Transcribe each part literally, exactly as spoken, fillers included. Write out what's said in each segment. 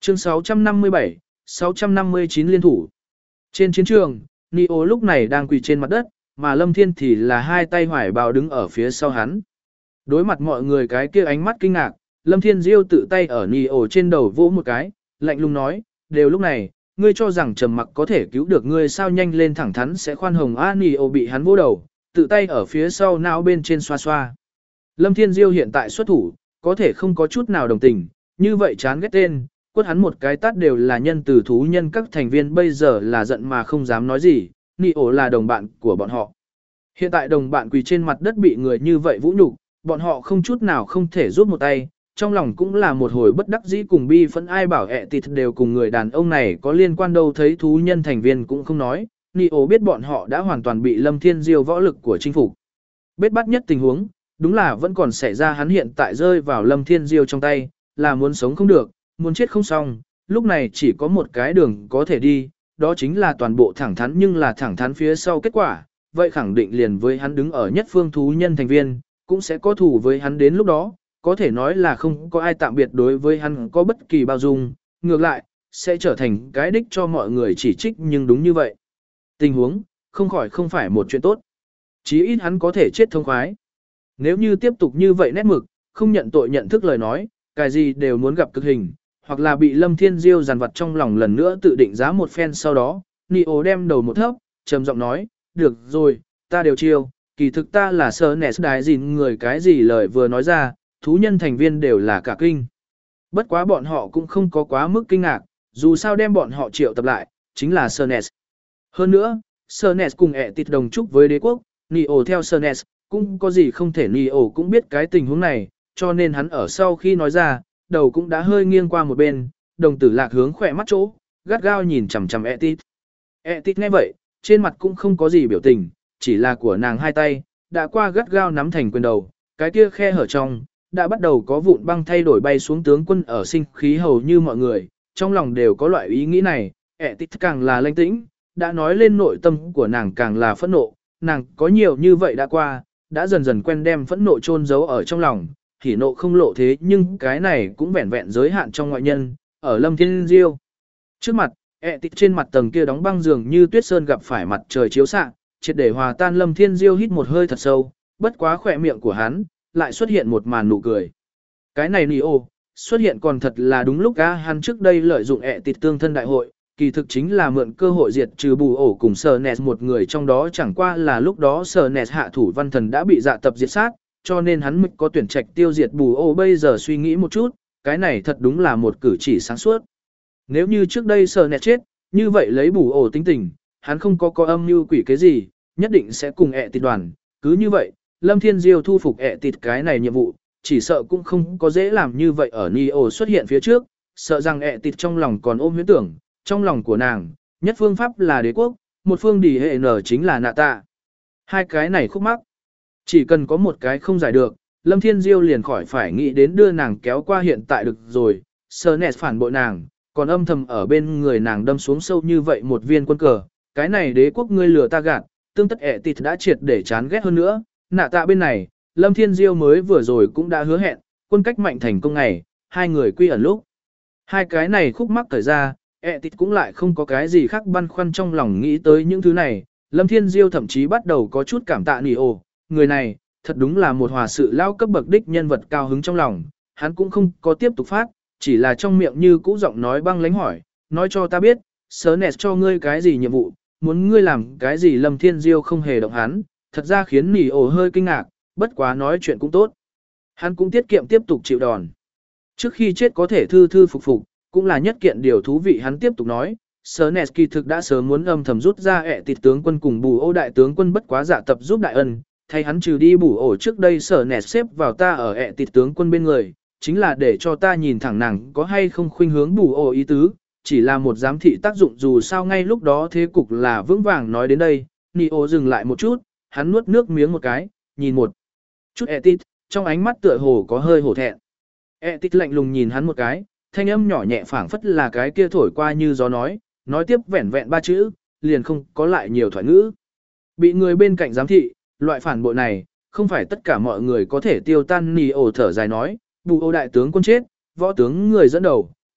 Chương sáu trăm năm mươi bảy, sáu trăm năm mươi chín liên thủ. Trên chiến trường, Neo lúc này đang quỳ trên mặt đất, mà Lâm Thiên thì là hai tay hoài bào đứng ở phía sau hắn. Đối mặt mọi người cái kia ánh mắt kinh ngạc, Lâm Thiên Diêu tự tay ở Neo trên đầu vỗ một cái, lạnh lùng nói, đều lúc này, ngươi cho rằng trầm mặc có thể cứu được ngươi sao, nhanh lên thẳng thắn sẽ khoan hồng. A Neo bị hắn vỗ đầu, tự tay ở phía sau não bên trên xoa xoa. Lâm Thiên Diêu hiện tại xuất thủ, có thể không có chút nào đồng tình, như vậy chán ghét tên, quất hắn một cái tát đều là nhân từ thú nhân, các thành viên bây giờ là giận mà không dám nói gì, Neo là đồng bạn của bọn họ. Hiện tại đồng bạn quỳ trên mặt đất bị người như vậy vũ nhục, bọn họ không chút nào không thể giúp một tay, trong lòng cũng là một hồi bất đắc dĩ cùng bi phẫn, ai bảo ẹ tịt đều cùng người đàn ông này có liên quan đâu, thấy thú nhân thành viên cũng không nói, Neo biết bọn họ đã hoàn toàn bị Lâm Thiên Diêu võ lực của chinh phục. Bết bát nhất tình huống, đúng là vẫn còn xảy ra, hắn hiện tại rơi vào Lâm Thiên Diêu trong tay, là muốn sống không được, muốn chết không xong, lúc này chỉ có một cái đường có thể đi, đó chính là toàn bộ thẳng thắn, nhưng là thẳng thắn phía sau kết quả, vậy khẳng định liền với hắn đứng ở nhất phương thú nhân thành viên, cũng sẽ có thù với hắn, đến lúc đó, có thể nói là không có ai tạm biệt đối với hắn có bất kỳ bao dung, ngược lại, sẽ trở thành cái đích cho mọi người chỉ trích, nhưng đúng như vậy. Tình huống, không khỏi không phải một chuyện tốt. Chí ít hắn có thể chết thông khoái. Nếu như tiếp tục như vậy nét mực, không nhận tội nhận thức lời nói, cái gì đều muốn gặp cực hình, hoặc là bị Lâm Thiên Diêu dằn vặt trong lòng lần nữa tự định giá một phen. Sau đó, Neo đem đầu một thấp, trầm giọng nói, được rồi, ta đều chiêu, kỳ thực ta là sơ nẹt đái gìn người, cái gì lời vừa nói ra, thú nhân thành viên đều là cả kinh. Bất quá bọn họ cũng không có quá mức kinh ngạc, dù sao đem bọn họ triệu tập lại, chính là sơ nẹt. Hơn nữa, sơ nẹt cùng ẹ tịt đồng chúc với đế quốc, Neo theo sơ nẹt, cũng có gì không thể. Neo cũng biết cái tình huống này, cho nên hắn ở sau khi nói ra, đầu cũng đã hơi nghiêng qua một bên, đồng tử lạc hướng khỏe mắt chỗ, gắt gao nhìn chằm chằm Etit. Etit nghe vậy, trên mặt cũng không có gì biểu tình, chỉ là của nàng hai tay, đã qua gắt gao nắm thành quyền đầu, cái kia khe hở trong, đã bắt đầu có vụn băng thay đổi bay xuống. Tướng quân ở sinh khí hầu như mọi người, trong lòng đều có loại ý nghĩ này, Etit càng là lãnh tĩnh, đã nói lên nội tâm của nàng càng là phẫn nộ, nàng có nhiều như vậy đã qua, đã dần dần quen đem phẫn nộ chôn giấu ở trong lòng. Hỉ nộ không lộ thế, nhưng cái này cũng vẹn vẹn giới hạn trong ngoại nhân, ở Lâm Thiên Diêu trước mặt, ẹ tịt trên mặt tầng kia đóng băng dường như tuyết sơn gặp phải mặt trời chiếu xạ, triệt để hòa tan. Lâm Thiên Diêu hít một hơi thật sâu, bất quá khỏe miệng của hắn lại xuất hiện một màn nụ cười. Cái này Neo xuất hiện còn thật là đúng lúc á, hắn trước đây lợi dụng ẹ tịt tương thân đại hội, kỳ thực chính là mượn cơ hội diệt trừ bù ổ cùng Sở Nẹt một người trong đó, chẳng qua là lúc đó Sở Nẹt hạ thủ văn thần đã bị dạ tập diệt sát, cho nên hắn mới có tuyển trạch tiêu diệt bù ô. Bây giờ suy nghĩ một chút, cái này thật đúng là một cử chỉ sáng suốt. Nếu như trước đây Sở Nẹt chết, như vậy lấy bù ô tính tình, hắn không có có âm mưu quỷ cái gì, nhất định sẽ cùng ẹ tịt đoàn. Cứ như vậy, Lâm Thiên Diêu thu phục ẹ tịt cái này nhiệm vụ, chỉ sợ cũng không có dễ làm như vậy. Ở Neo xuất hiện phía trước, sợ rằng ẹ tịt trong lòng còn ôm huyễn tưởng, trong lòng của nàng, nhất phương pháp là đế quốc, một phương đỉ hệ nở chính là nạ tạ. Hai cái này khúc mắc, chỉ cần có một cái không giải được, Lâm Thiên Diêu liền khỏi phải nghĩ đến đưa nàng kéo qua. Hiện tại được rồi, Sở Nẹt phản bội nàng, còn âm thầm ở bên người nàng đâm xuống sâu như vậy một viên quân cờ, cái này đế quốc ngươi lừa ta gạt, tương tất ẹ tịt đã triệt để chán ghét. hơn nữa, nạ tạ bên này, Lâm Thiên Diêu mới vừa rồi cũng đã hứa hẹn, quân cách mạnh thành công ngày, hai người quy ẩn lúc. Hai cái này khúc mắc thời ra, ẹ tịt cũng lại không có cái gì khác băn khoăn trong lòng nghĩ tới những thứ này. Lâm Thiên Diêu thậm chí bắt đầu có chút cảm tạ Neo, người này, thật đúng là một hòa sự lao cấp bậc đích nhân vật, cao hứng trong lòng, hắn cũng không có tiếp tục phát, chỉ là trong miệng như cũ giọng nói băng lãnh hỏi, nói cho ta biết, Sở Nẹt cho ngươi cái gì nhiệm vụ, muốn ngươi làm cái gì. Lâm Thiên Diêu không hề động hắn, thật ra khiến Neo hơi kinh ngạc, bất quá nói chuyện cũng tốt. Hắn cũng tiết kiệm tiếp tục chịu đòn. Trước khi chết có thể thư thư phục phục, cũng là nhất kiện điều thú vị. Hắn tiếp tục nói, Sở Nẹt kỳ thực đã sớm muốn âm thầm rút ra ẹ tịt tướng quân cùng bù ô đại tướng quân, bất quá dạ tập giúp đại ân, thay hắn trừ đi bù ổ. Trước đây Sở Nẹt xếp vào ta ở ẹ tịt tướng quân bên người, chính là để cho ta nhìn thẳng nàng có hay không khuynh hướng bù ổ ý tứ, chỉ là một giám thị tác dụng, dù sao ngay lúc đó thế cục là vững vàng. Nói đến đây, Neo dừng lại một chút, hắn nuốt nước miếng một cái, nhìn một chút ẹ tịt, trong ánh mắt tựa hồ có hơi hổ thẹn. ẹ tịt lạnh lùng nhìn hắn một cái, thanh âm nhỏ nhẹ phảng phất là cái kia thổi qua như gió nói, nói tiếp vẻn vẹn ba chữ, liền không có lại nhiều thoại ngữ. Bị người bên cạnh giám thị, loại phản bội này, không phải tất cả mọi người có thể tiêu tan. Neo thở dài nói, bù ô đại tướng quân chết, võ tướng người dẫn đầu,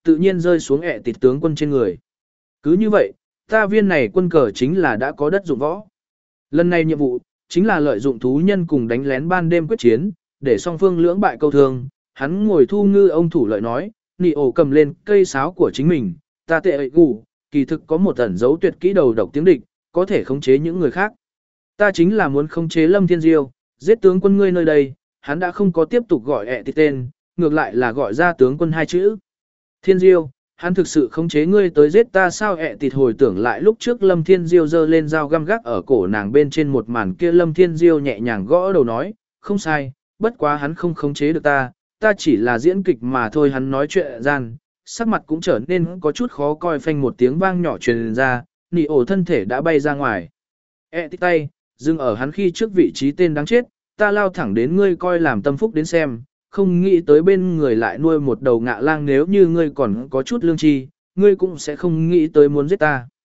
tự nhiên rơi xuống ẹ tịt tướng quân trên người. Cứ như vậy, ta viên này quân cờ chính là đã có đất dụng võ. Lần này nhiệm vụ, chính là lợi dụng thú nhân cùng đánh lén ban đêm quyết chiến, để song phương lưỡng bại câu thương. Hắn ngồi thu ngư ông thủ lợi nói, nị ổ cầm lên cây sáo của chính mình, ta tệ ệ gù, kỳ thực có một ẩn dấu tuyệt kỹ đầu độc tiếng địch, có thể khống chế những người khác. Ta chính là muốn khống chế Lâm Thiên Diêu, giết tướng quân ngươi nơi đây, hắn đã không có tiếp tục gọi ẹ tịt tên, ngược lại là gọi ra tướng quân hai chữ. Thiên Diêu, hắn thực sự khống chế ngươi tới giết ta sao? Ẹ tịt hồi tưởng lại lúc trước Lâm Thiên Diêu giơ lên dao găm gác ở cổ nàng bên trên một màn kia. Lâm Thiên Diêu nhẹ nhàng gõ đầu nói, không sai, bất quá hắn không khống chế được ta, ta chỉ là diễn kịch mà thôi. Hắn nói chuyện gian, sắc mặt cũng trở nên có chút khó coi, phanh một tiếng vang nhỏ truyền ra, nị ổ thân thể đã bay ra ngoài. Ẹ tịt tay, dừng ở hắn khi trước vị trí tên đáng chết, ta lao thẳng đến ngươi coi làm tâm phúc đến xem, không nghĩ tới bên người lại nuôi một đầu ngạ lang, nếu như ngươi còn có chút lương tri, ngươi cũng sẽ không nghĩ tới muốn giết ta.